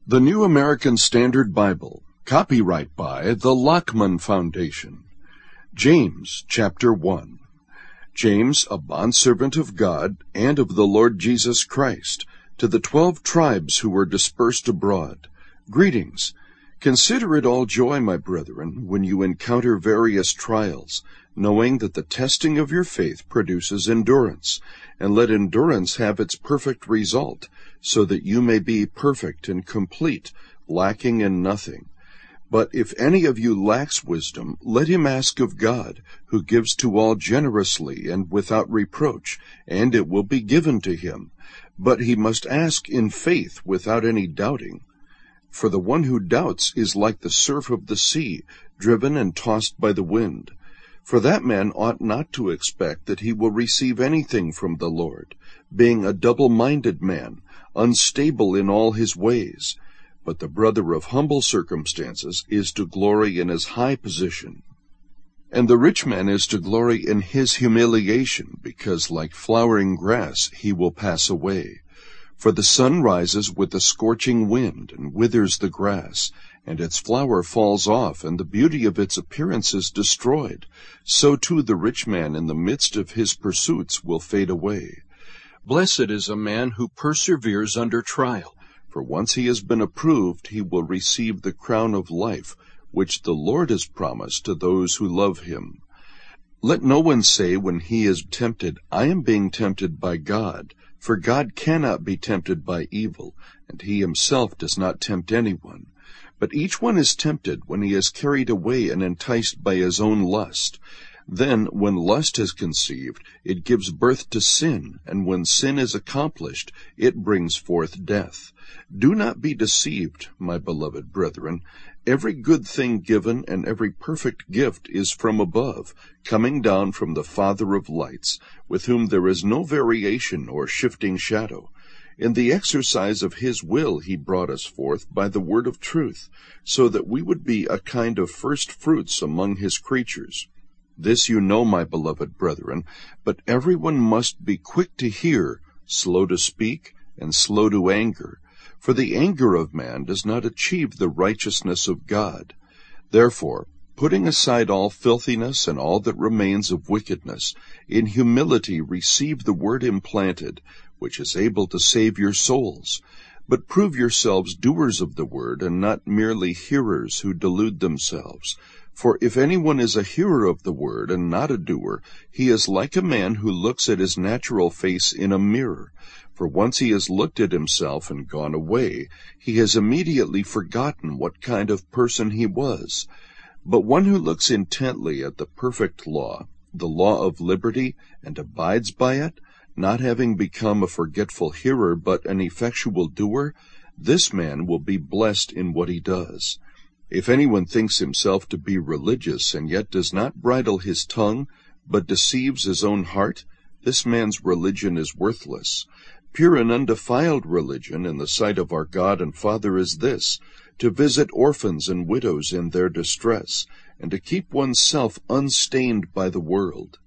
The New American Standard Bible, copyright by the Lockman Foundation. James, chapter 1. James, a bondservant of God and of the Lord Jesus Christ, to the 12 tribes who were dispersed abroad. Greetings. Consider it all joy, my brethren, when you encounter various trials, knowing that the testing of your faith produces endurance, and let endurance have its perfect result, so that you may be perfect and complete, lacking in nothing. But if any of you lacks wisdom, let him ask of God, who gives to all generously and without reproach, and it will be given to him. But he must ask in faith without any doubting. For the one who doubts is like the surf of the sea, driven and tossed by the wind. For that man ought not to expect that he will receive anything from the Lord, being a double-minded man, unstable in all his ways. But the brother of humble circumstances is to glory in his high position. And the rich man is to glory in his humiliation, because like flowering grass he will pass away. For the sun rises with a scorching wind, and withers the grass, and its flower falls off, and the beauty of its appearance is destroyed. So too the rich man in the midst of his pursuits will fade away. Blessed is a man who perseveres under trial, for once he has been approved, he will receive the crown of life, which the Lord has promised to those who love him. Let no one say when he is tempted, I am being tempted by God. For God cannot be tempted by evil, and he himself does not tempt anyone. But each one is tempted when he is carried away and enticed by his own lust. Then, when lust is conceived, it gives birth to sin, and when sin is accomplished, it brings forth death. Do not be deceived, my beloved brethren. Every good thing given and every perfect gift is from above, coming down from the Father of lights, with whom there is no variation or shifting shadow. In the exercise of his will he brought us forth by the word of truth, so that we would be a kind of first fruits among his creatures. This you know, my beloved brethren, but everyone must be quick to hear, slow to speak, and slow to anger. For the anger of man does not achieve the righteousness of God. Therefore, putting aside all filthiness and all that remains of wickedness, in humility receive the word implanted, which is able to save your souls. But prove yourselves doers of the word, and not merely hearers who delude themselves. For if anyone is a hearer of the word and not a doer, he is like a man who looks at his natural face in a mirror. For once he has looked at himself and gone away, he has immediately forgotten what kind of person he was. But one who looks intently at the perfect law, the law of liberty, and abides by it, not having become a forgetful hearer but an effectual doer, this man will be blessed in what he does. If anyone thinks himself to be religious and yet does not bridle his tongue, but deceives his own heart, this man's religion is worthless. Pure and undefiled religion in the sight of our God and Father is this, to visit orphans and widows in their distress, and to keep oneself unstained by the world.